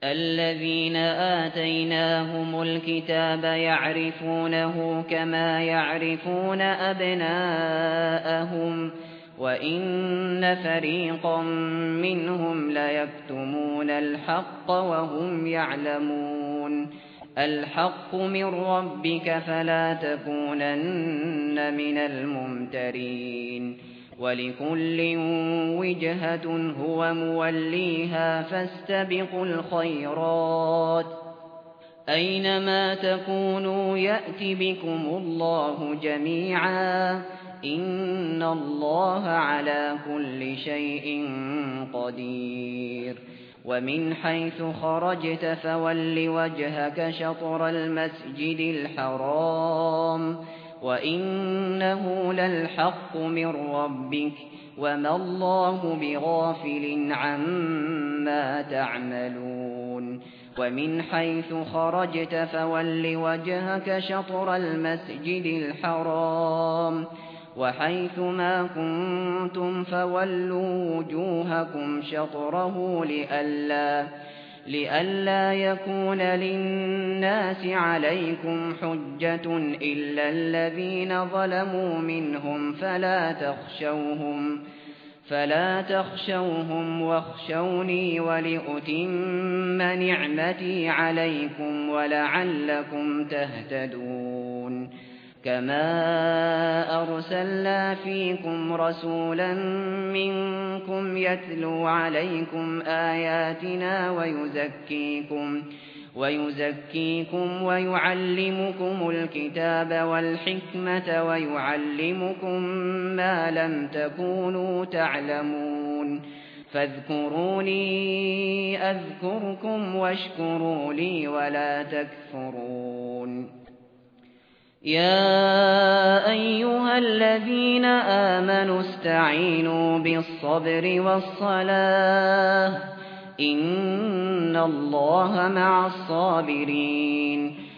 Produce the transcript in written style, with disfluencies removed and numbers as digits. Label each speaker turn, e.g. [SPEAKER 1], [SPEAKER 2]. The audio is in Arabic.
[SPEAKER 1] الذين آتيناهم الكتاب يعرفونه كما يعرفون أبناءهم وإن فريقا منهم ليكتمون الحق وهم يعلمون الحق من ربك فلا تكونن من الممترين ولكل وجهة هو موليها فاستبقوا الخيرات أينما تكونوا يأت بكم الله جميعا إن الله على كل شيء قدير ومن حيث خرجت فول وجهك شطر المسجد الحرام وإنه للحق من ربك وما الله بغافل عما تعملون ومن حيث خرجت فول وجهك شطر المسجد الحرام وحيث ما كنتم فولوا وجوهكم شطره لئلا يكون للناس عليكم حجة إلا الذين ظلموا منهم فلا تخشوهم واخشوني ولأتم نعمتي عليكم ولعلكم تهتدون كما أرسلنا فيكم رسولا منكم يتلو عليكم آياتنا ويزكيكم ويعلمكم الكتاب والحكمة ويعلمكم ما لم تكونوا تعلمون فاذكروني أذكركم واشكروا لي ولا تكفرون يا أيها الذين آمنوا استعينوا بالصبر والصلاة إن الله مع الصابرين